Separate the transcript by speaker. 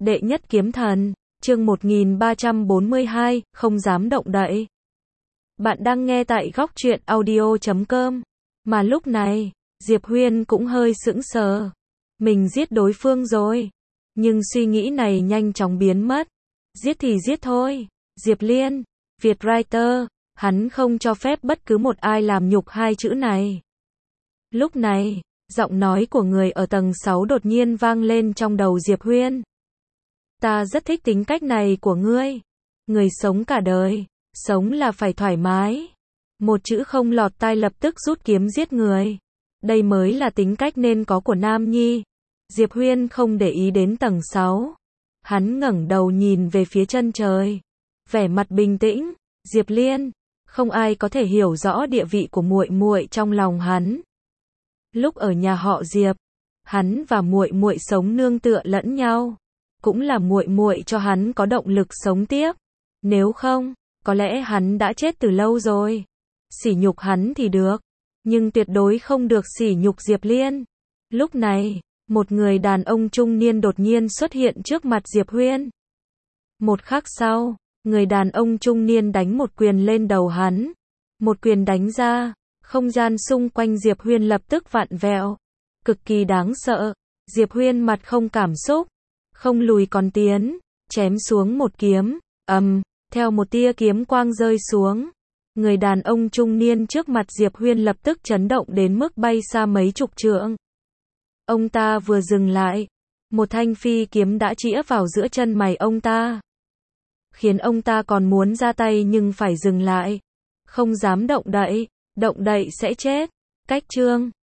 Speaker 1: Đệ nhất kiếm thần, chương 1342, không dám động đậy. Bạn đang nghe tại góc truyện audio.com. Mà lúc này, Diệp Huyên cũng hơi sững sờ. Mình giết đối phương rồi. Nhưng suy nghĩ này nhanh chóng biến mất. Giết thì giết thôi. Diệp Liên, Việt Writer, hắn không cho phép bất cứ một ai làm nhục hai chữ này. Lúc này, giọng nói của người ở tầng 6 đột nhiên vang lên trong đầu Diệp Huyên. Ta rất thích tính cách này của ngươi. Người sống cả đời, sống là phải thoải mái. Một chữ không lọt tai lập tức rút kiếm giết người. Đây mới là tính cách nên có của nam nhi. Diệp Huyên không để ý đến tầng 6. Hắn ngẩng đầu nhìn về phía chân trời. Vẻ mặt bình tĩnh, Diệp Liên, không ai có thể hiểu rõ địa vị của muội muội trong lòng hắn. Lúc ở nhà họ Diệp, hắn và muội muội sống nương tựa lẫn nhau, cũng là muội muội cho hắn có động lực sống tiếp. Nếu không, có lẽ hắn đã chết từ lâu rồi. Sỉ nhục hắn thì được, nhưng tuyệt đối không được sỉ nhục Diệp Liên. Lúc này, một người đàn ông trung niên đột nhiên xuất hiện trước mặt Diệp Huyên. Một khắc sau, người đàn ông trung niên đánh một quyền lên đầu hắn. Một quyền đánh ra, không gian xung quanh Diệp Huyên lập tức vặn vẹo. Cực kỳ đáng sợ. Diệp Huyên mặt không cảm xúc, không lùi còn tiến, chém xuống một kiếm, theo một tia kiếm quang rơi xuống. Người đàn ông trung niên trước mặt Diệp Huyên lập tức chấn động đến mức bay xa mấy chục trượng. Ông ta vừa dừng lại, một thanh phi kiếm đã chĩa vào giữa chân mày ông ta. Khiến ông ta còn muốn ra tay nhưng phải dừng lại. Không dám động đậy sẽ chết. Cách chương